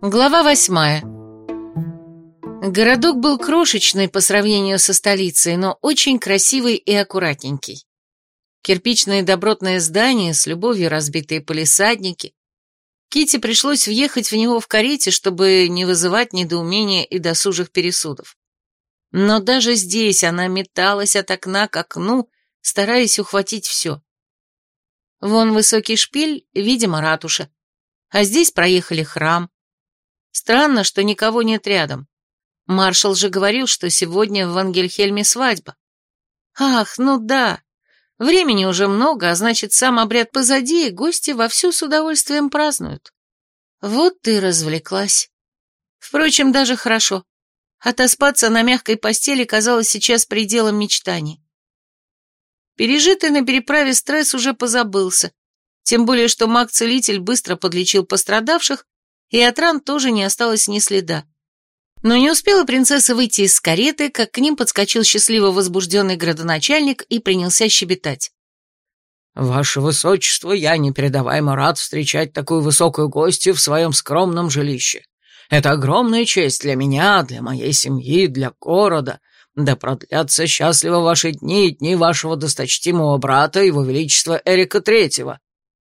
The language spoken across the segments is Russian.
Глава 8. Городок был крошечный по сравнению со столицей, но очень красивый и аккуратненький. Кирпичные добротные здания, с любовью разбитые палисадники. Кити пришлось въехать в него в карете, чтобы не вызывать недоумения и досужих пересудов. Но даже здесь она металась от окна к окну, стараясь ухватить все. Вон высокий шпиль, видимо, ратуша. А здесь проехали храм. Странно, что никого нет рядом. Маршал же говорил, что сегодня в Вангельхельме свадьба. Ах, ну да. Времени уже много, а значит, сам обряд позади, и гости вовсю с удовольствием празднуют. Вот ты развлеклась. Впрочем, даже хорошо. Отоспаться на мягкой постели казалось сейчас пределом мечтаний. Пережитый на переправе стресс уже позабылся, тем более, что маг-целитель быстро подлечил пострадавших, и от ран тоже не осталось ни следа. Но не успела принцесса выйти из кареты, как к ним подскочил счастливо возбужденный градоначальник и принялся щебетать. «Ваше Высочество, я непередаваемо рад встречать такую высокую гостью в своем скромном жилище. Это огромная честь для меня, для моей семьи, для города. Да продлятся счастливо ваши дни и дни вашего досточтимого брата, его величества Эрика Третьего».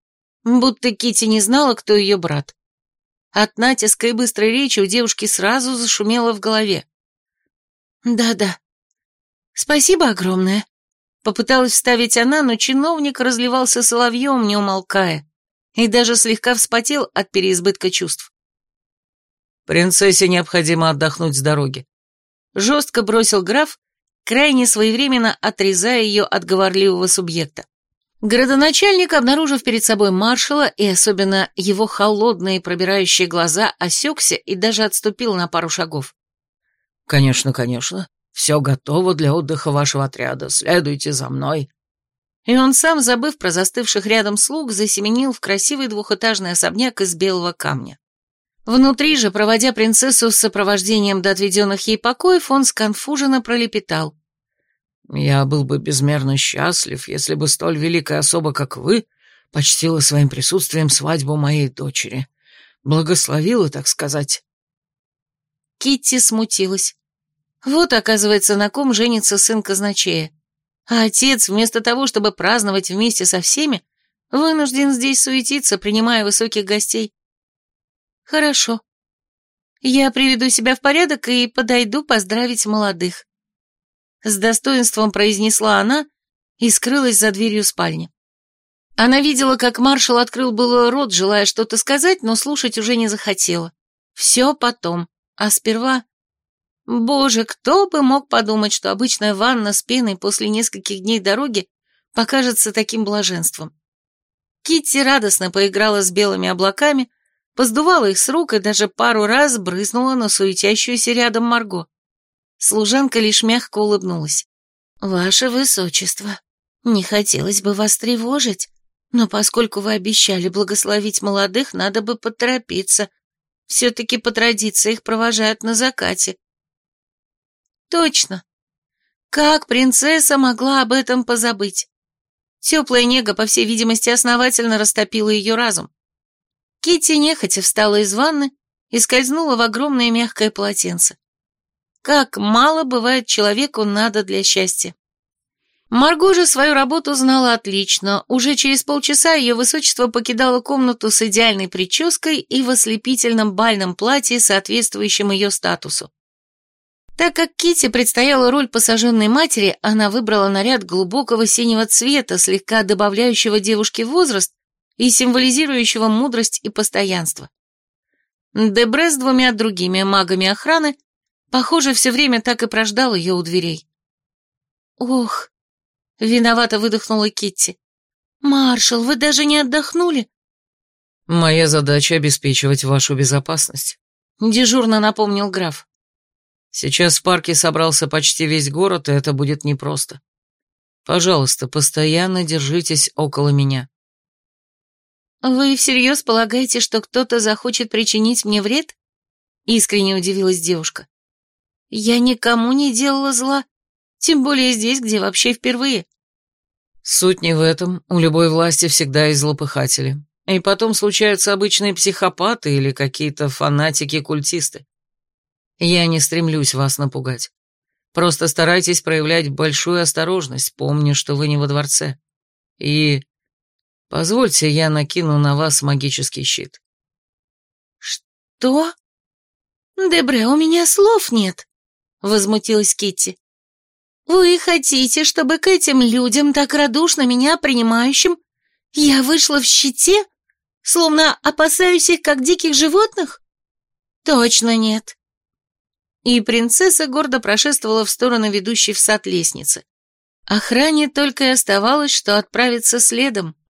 Будто Кити не знала, кто ее брат. От натиска и быстрой речи у девушки сразу зашумело в голове. «Да-да. Спасибо огромное», — попыталась вставить она, но чиновник разливался соловьем, не умолкая, и даже слегка вспотел от переизбытка чувств. «Принцессе необходимо отдохнуть с дороги», — жестко бросил граф, крайне своевременно отрезая ее от говорливого субъекта. Городоначальник, обнаружив перед собой маршала и особенно его холодные пробирающие глаза, осекся и даже отступил на пару шагов. «Конечно, конечно. Все готово для отдыха вашего отряда. Следуйте за мной». И он сам, забыв про застывших рядом слуг, засеменил в красивый двухэтажный особняк из белого камня. Внутри же, проводя принцессу с сопровождением до отведенных ей покоев, он сконфуженно пролепетал. «Я был бы безмерно счастлив, если бы столь великая особа, как вы, почтила своим присутствием свадьбу моей дочери. Благословила, так сказать». Китти смутилась. Вот, оказывается, на ком женится сын казначея. А отец, вместо того, чтобы праздновать вместе со всеми, вынужден здесь суетиться, принимая высоких гостей. Хорошо. Я приведу себя в порядок и подойду поздравить молодых. С достоинством произнесла она и скрылась за дверью спальни. Она видела, как маршал открыл было рот, желая что-то сказать, но слушать уже не захотела. Все потом, а сперва... Боже, кто бы мог подумать, что обычная ванна с пеной после нескольких дней дороги покажется таким блаженством. Китти радостно поиграла с белыми облаками, поздувала их с рук и даже пару раз брызнула на суетящуюся рядом Марго. Служанка лишь мягко улыбнулась. «Ваше Высочество, не хотелось бы вас тревожить, но поскольку вы обещали благословить молодых, надо бы поторопиться. Все-таки по традиции их провожают на закате». «Точно. Как принцесса могла об этом позабыть?» Теплая нега, по всей видимости, основательно растопила ее разум. Китти нехотя встала из ванны и скользнула в огромное мягкое полотенце. Как мало бывает человеку надо для счастья. Марго же свою работу знала отлично. Уже через полчаса ее высочество покидало комнату с идеальной прической и в ослепительном бальном платье, соответствующем ее статусу. Так как Китти предстояла роль посаженной матери, она выбрала наряд глубокого синего цвета, слегка добавляющего девушке возраст и символизирующего мудрость и постоянство. Дебре с двумя другими магами охраны, похоже, все время так и прождал ее у дверей. «Ох!» — виновато выдохнула Китти. «Маршал, вы даже не отдохнули?» «Моя задача — обеспечивать вашу безопасность», — дежурно напомнил граф. «Сейчас в парке собрался почти весь город, и это будет непросто. Пожалуйста, постоянно держитесь около меня». «Вы всерьез полагаете, что кто-то захочет причинить мне вред?» — искренне удивилась девушка. «Я никому не делала зла, тем более здесь, где вообще впервые». «Суть не в этом, у любой власти всегда есть злопыхатели. И потом случаются обычные психопаты или какие-то фанатики-культисты. Я не стремлюсь вас напугать. Просто старайтесь проявлять большую осторожность, помня, что вы не во дворце. И позвольте, я накину на вас магический щит». «Что? Дебре, у меня слов нет», — возмутилась Китти. «Вы хотите, чтобы к этим людям, так радушно меня принимающим, я вышла в щите, словно опасаюсь их, как диких животных? Точно нет». И принцесса гордо прошествовала в сторону ведущей в сад лестницы. Охране только и оставалось, что отправиться следом,